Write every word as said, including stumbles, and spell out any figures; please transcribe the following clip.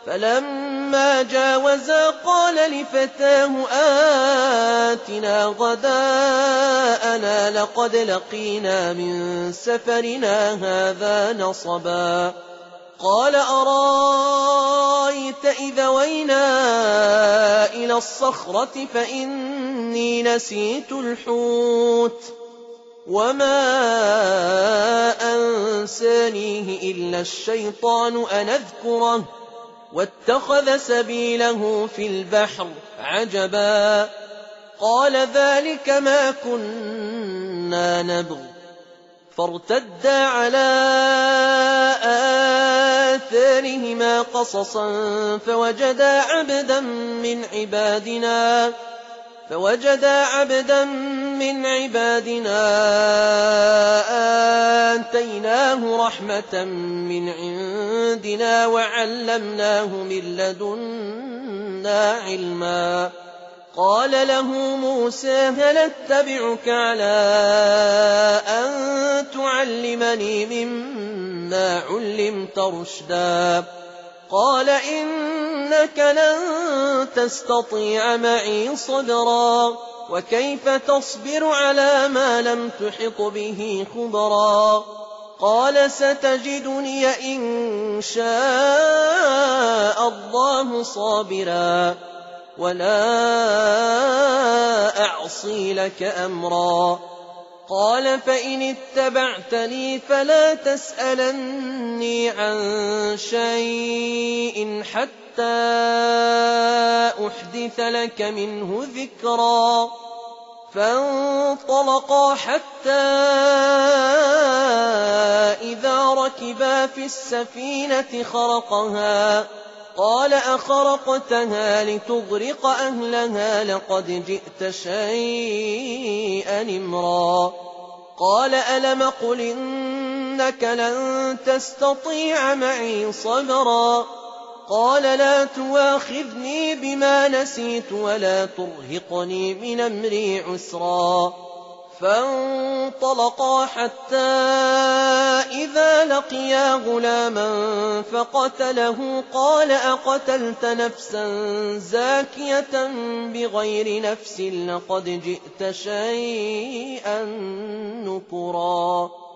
فلما جاوزا قال لفتاه آتنا غداءنا لقد لقينا من سفرنا هذا نصبا قال أرايت إذا وينا إلى الصخرة فإني نسيت الحوت وما أنسانيه إلا الشيطان أن أذكره واتخذ سبيله في البحر عجبا قال ذلك ما كنا نبغ فارتدا على آثارهما قصصا فوجدا عبدا من عبادنا فوجدا عبدا من عبادنا آتيناه رحمة من عندنا وعلمناه من لدنا علما قال له موسى هل اتبعك على أن تعلمني مما علمت رشدا قال إنك لن تستطيع معي صبرا وكيف تصبر على ما لم تحط به خبرا قال ستجدني إن شاء الله صابرا ولا أعصي لك أمرا قال فإن اتبعتني فلا تسألني عن شيء حتى أحدث لك منه ذكرا فانطلقا حتى إذا ركبا في السفينة خرقها قال أخرقتها لتغرق أهلها لقد جئت شيئا إمرا قال ألم قل إنك لن تستطيع معي صبرا قال لا تواخذني بما نسيت ولا ترهقني من أمري عسرا فانطلقا حتى إذا لقيا غلاما فقتله قال أقتلت نفسا زاكية بغير نفس لقد جئت شيئا نكرا